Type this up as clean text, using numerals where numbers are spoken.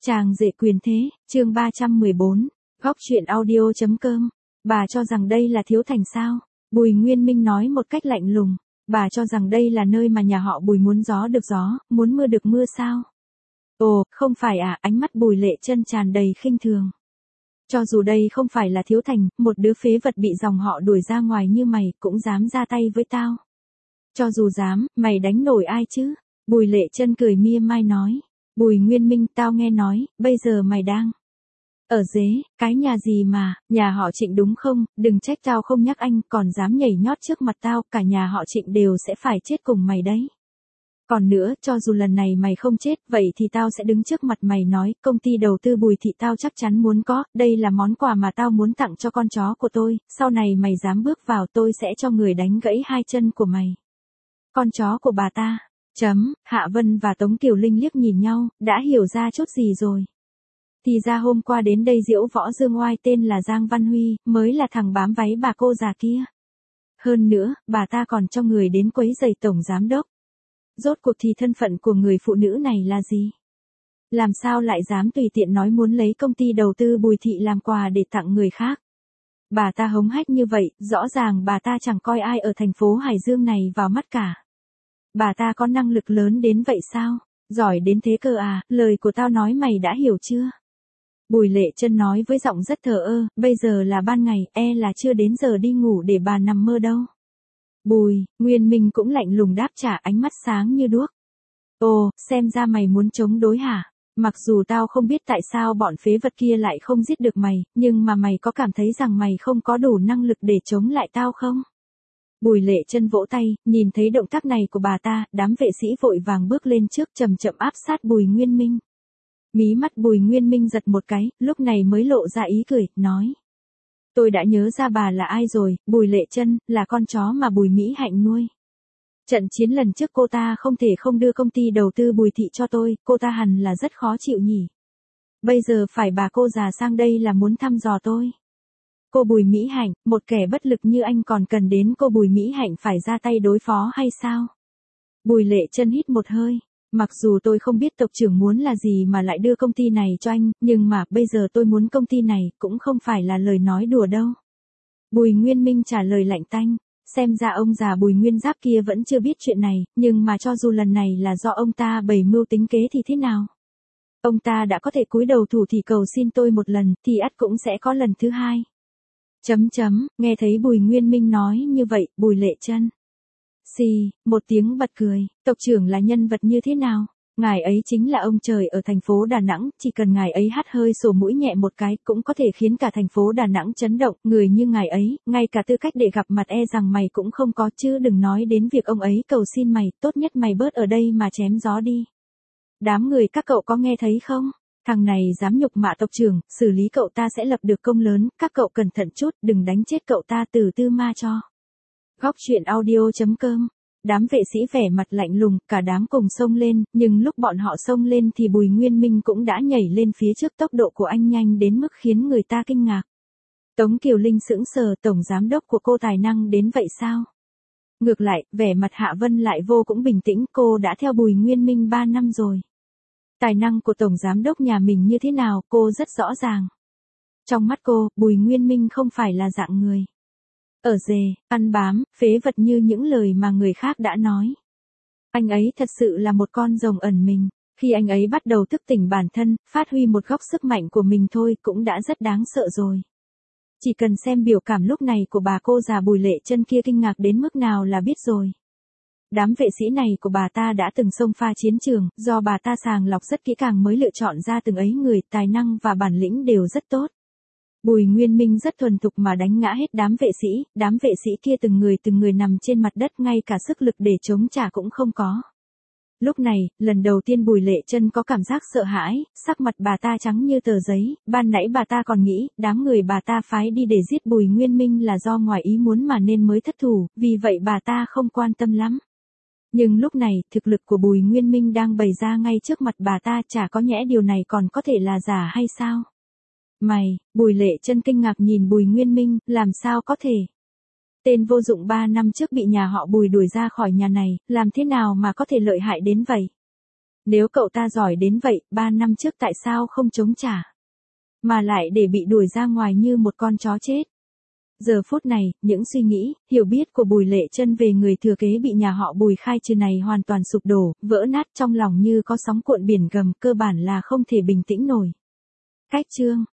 Chàng rể quyền thế, chương 314, góc truyện audio.com. Bà cho rằng đây là Thiếu Thành sao? Bùi Nguyên Minh nói một cách lạnh lùng. Bà cho rằng đây là nơi mà nhà họ Bùi muốn gió được gió, muốn mưa được mưa sao? Ồ, không phải à, ánh mắt Bùi Lệ Chân tràn đầy khinh thường. Cho dù đây không phải là Thiếu Thành, một đứa phế vật bị dòng họ đuổi ra ngoài như mày, cũng dám ra tay với tao. Cho dù dám, mày đánh nổi ai chứ? Bùi Lệ Chân cười mia mai nói. Bùi Nguyên Minh, tao nghe nói, bây giờ mày đang ở dế, cái nhà gì mà, nhà họ Trịnh đúng không? Đừng trách tao không nhắc anh, còn dám nhảy nhót trước mặt tao, cả nhà họ Trịnh đều sẽ phải chết cùng mày đấy. Còn nữa, cho dù lần này mày không chết, vậy thì tao sẽ đứng trước mặt mày nói, công ty đầu tư Bùi thị tao chắc chắn muốn có, đây là món quà mà tao muốn tặng cho con chó của tôi, sau này mày dám bước vào tôi sẽ cho người đánh gãy hai chân của mày. Con chó của bà ta. Hạ Vân và Tống Kiều Linh liếc nhìn nhau, đã hiểu ra chút gì rồi. Thì ra hôm qua đến đây diễu võ dương oai tên là Giang Văn Huy, mới là thằng bám váy bà cô già kia. Hơn nữa, bà ta còn cho người đến quấy rầy tổng giám đốc. Rốt cuộc thì thân phận của người phụ nữ này là gì? Làm sao lại dám tùy tiện nói muốn lấy công ty đầu tư Bùi thị làm quà để tặng người khác? Bà ta hống hách như vậy, rõ ràng bà ta chẳng coi ai ở thành phố Hải Dương này vào mắt cả. Bà ta có năng lực lớn đến vậy sao? Giỏi đến thế cơ à, lời của tao nói mày đã hiểu chưa? Bùi Lệ Chân nói với giọng rất thờ ơ, bây giờ là ban ngày, là chưa đến giờ đi ngủ để bà nằm mơ đâu. Bùi, Nguyên Minh cũng lạnh lùng đáp trả, ánh mắt sáng như đuốc. Ồ, xem ra mày muốn chống đối hả? Mặc dù tao không biết tại sao bọn phế vật kia lại không giết được mày, nhưng mà mày có cảm thấy rằng mày không có đủ năng lực để chống lại tao không? Bùi Lệ Chân vỗ tay, nhìn thấy động tác này của bà ta, đám vệ sĩ vội vàng bước lên trước chậm chậm áp sát Bùi Nguyên Minh. Mí mắt Bùi Nguyên Minh giật một cái, lúc này mới lộ ra ý cười, nói. Tôi đã nhớ ra bà là ai rồi, Bùi Lệ Chân, là con chó mà Bùi Mỹ Hạnh nuôi. Trận chiến lần trước cô ta không thể không đưa công ty đầu tư Bùi thị cho tôi, cô ta hẳn là rất khó chịu nhỉ. Bây giờ phải bà cô già sang đây là muốn thăm dò tôi. Cô Bùi Mỹ Hạnh, một kẻ bất lực như anh còn cần đến cô Bùi Mỹ Hạnh phải ra tay đối phó hay sao? Bùi Lệ Chân hít một hơi. Mặc dù tôi không biết tộc trưởng muốn là gì mà lại đưa công ty này cho anh, nhưng mà bây giờ tôi muốn công ty này cũng không phải là lời nói đùa đâu. Bùi Nguyên Minh trả lời lạnh tanh. Xem ra ông già Bùi Nguyên Giáp kia vẫn chưa biết chuyện này, nhưng mà cho dù lần này là do ông ta bày mưu tính kế thì thế nào? Ông ta đã có thể cúi đầu thủ thì cầu xin tôi một lần, thì ắt cũng sẽ có lần thứ hai. Nghe thấy Bùi Nguyên Minh nói như vậy, Bùi Lệ Chân một tiếng bật cười, tộc trưởng là nhân vật như thế nào? Ngài ấy chính là ông trời ở thành phố Đà Nẵng, chỉ cần ngài ấy hắt hơi sổ mũi nhẹ một cái cũng có thể khiến cả thành phố Đà Nẵng chấn động, người như ngài ấy, ngay cả tư cách để gặp mặt rằng mày cũng không có chứ đừng nói đến việc ông ấy cầu xin mày, tốt nhất mày bớt ở đây mà chém gió đi. Đám người các cậu có nghe thấy không? Thằng này dám nhục mạ tộc trưởng, xử lý cậu ta sẽ lập được công lớn, các cậu cẩn thận chút, đừng đánh chết cậu ta từ tư ma cho. Góc truyện audio.com. Đám vệ sĩ vẻ mặt lạnh lùng, cả đám cùng xông lên, nhưng lúc bọn họ xông lên thì Bùi Nguyên Minh cũng đã nhảy lên phía trước, tốc độ của anh nhanh đến mức khiến người ta kinh ngạc. Tống Kiều Linh sững sờ, tổng giám đốc của cô tài năng đến vậy sao? Ngược lại, vẻ mặt Hạ Vân lại vô cũng bình tĩnh, cô đã theo Bùi Nguyên Minh 3 năm rồi. Tài năng của tổng giám đốc nhà mình như thế nào, cô rất rõ ràng. Trong mắt cô, Bùi Nguyên Minh không phải là dạng người ở dề, ăn bám, phế vật như những lời mà người khác đã nói. Anh ấy thật sự là một con rồng ẩn mình, khi anh ấy bắt đầu thức tỉnh bản thân, phát huy một góc sức mạnh của mình thôi cũng đã rất đáng sợ rồi. Chỉ cần xem biểu cảm lúc này của bà cô già Bùi Lệ Chân kia kinh ngạc đến mức nào là biết rồi. Đám vệ sĩ này của bà ta đã từng xông pha chiến trường, do bà ta sàng lọc rất kỹ càng mới lựa chọn ra từng ấy người, tài năng và bản lĩnh đều rất tốt. Bùi Nguyên Minh rất thuần thục mà đánh ngã hết đám vệ sĩ kia từng người nằm trên mặt đất, ngay cả sức lực để chống trả cũng không có. Lúc này, lần đầu tiên Bùi Lệ Chân có cảm giác sợ hãi, sắc mặt bà ta trắng như tờ giấy, ban nãy bà ta còn nghĩ, đám người bà ta phái đi để giết Bùi Nguyên Minh là do ngoài ý muốn mà nên mới thất thủ, vì vậy bà ta không quan tâm lắm. Nhưng lúc này, thực lực của Bùi Nguyên Minh đang bày ra ngay trước mặt bà ta, chả có nhẽ điều này còn có thể là giả hay sao? Bùi Lệ Chân kinh ngạc nhìn Bùi Nguyên Minh, làm sao có thể? Tên vô dụng 3 năm trước bị nhà họ Bùi đuổi ra khỏi nhà này, làm thế nào mà có thể lợi hại đến vậy? Nếu cậu ta giỏi đến vậy, 3 năm trước tại sao không chống trả? Mà lại để bị đuổi ra ngoài như một con chó chết. Giờ phút này, những suy nghĩ, hiểu biết của Bùi Lệ Chân về người thừa kế bị nhà họ Bùi khai trừ này hoàn toàn sụp đổ, vỡ nát trong lòng như có sóng cuộn biển gầm, cơ bản là không thể bình tĩnh nổi. Cách chương